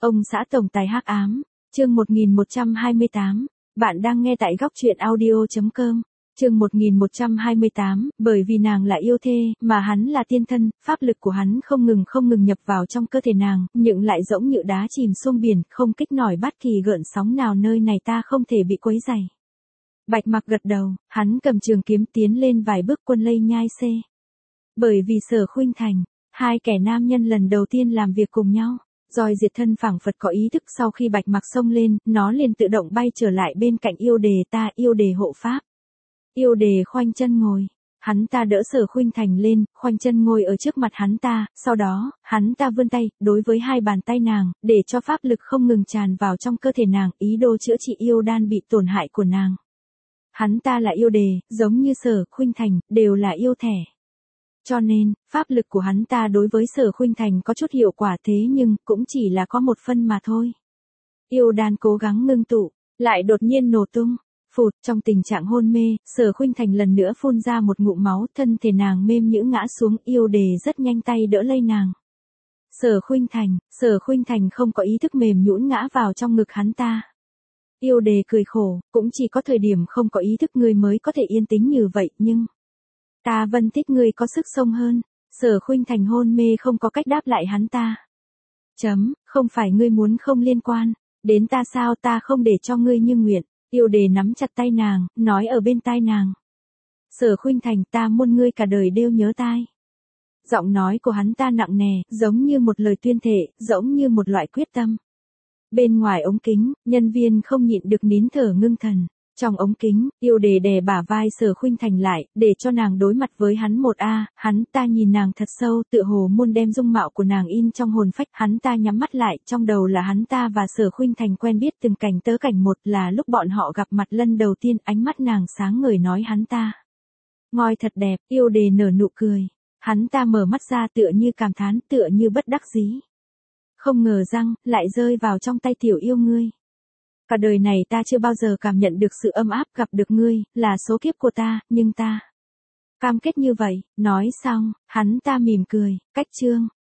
Ông xã tổng tài hắc ám, chương 1128, bạn đang nghe tại góc truyện audio.com, chương 1128, bởi vì nàng là yêu thê, mà hắn là tiên thân, pháp lực của hắn không ngừng nhập vào trong cơ thể nàng, nhưng lại giống như đá chìm xuống biển, không kích nổi bất kỳ gợn sóng nào, nơi này ta không thể bị quấy rầy. Bạch Mặc gật đầu, hắn cầm trường kiếm tiến lên vài bước, Quân Lây Nhai C. Bởi vì Sở Khuynh Thành, hai kẻ nam nhân lần đầu tiên làm việc cùng nhau. Roi diệt thân phảng phật có ý thức, sau khi Bạch Mặc xông lên, nó liền tự động bay trở lại bên cạnh yêu đề ta, yêu đề hộ pháp. Yêu đề khoanh chân ngồi, hắn ta đỡ Sở Khuynh Thành lên, khoanh chân ngồi ở trước mặt hắn ta, sau đó, hắn ta vươn tay, đối với hai bàn tay nàng, để cho pháp lực không ngừng tràn vào trong cơ thể nàng, ý đồ chữa trị yêu đan bị tổn hại của nàng. Hắn ta là yêu đề, giống như Sở Khuynh Thành, đều là yêu thẻ. Cho nên, pháp lực của hắn ta đối với Sở Khuynh Thành có chút hiệu quả, thế nhưng, cũng chỉ là có một phân mà thôi. Yêu đan cố gắng ngưng tụ, lại đột nhiên nổ tung. Phụt, trong tình trạng hôn mê, Sở Khuynh Thành lần nữa phun ra một ngụm máu, thân thể nàng mềm nhũn ngã xuống, yêu đề rất nhanh tay đỡ lấy nàng. Sở Khuynh Thành không có ý thức, mềm nhũn ngã vào trong ngực hắn ta. Yêu đề cười khổ, cũng chỉ có thời điểm không có ý thức ngươi mới có thể yên tĩnh như vậy, nhưng ta vẫn thích ngươi có sức sống hơn. Sở Khuynh Thành hôn mê không có cách đáp lại hắn ta. Không phải ngươi muốn không liên quan đến ta sao, ta không để cho ngươi như nguyện. Yêu đề nắm chặt tay nàng, nói ở bên tai nàng. Sở Khuynh Thành, ta muốn ngươi cả đời đều nhớ tai. Giọng nói của hắn ta nặng nề, giống như một lời tuyên thệ, giống như một loại quyết tâm. Bên ngoài ống kính, nhân viên không nhịn được nín thở ngưng thần. Trong ống kính, yêu đề đè bả vai Sở Khuynh Thành lại, để cho nàng đối mặt với hắn một a. Hắn ta nhìn nàng thật sâu, tựa hồ muốn đem dung mạo của nàng in trong hồn phách. Hắn ta nhắm mắt lại, trong đầu là hắn ta và Sở Khuynh Thành quen biết từng cảnh tớ cảnh một, là lúc bọn họ gặp mặt lần đầu tiên, ánh mắt nàng sáng ngời nói hắn ta ngoi thật đẹp. Yêu đề nở nụ cười. Hắn ta mở mắt ra, tựa như cảm thán, tựa như bất đắc dĩ. Không ngờ rằng, lại rơi vào trong tay tiểu yêu ngươi. Cả đời này ta chưa bao giờ cảm nhận được sự ấm áp, gặp được ngươi, là số kiếp của ta, nhưng ta cam kết như vậy. Nói xong, hắn ta mỉm cười, cách chương.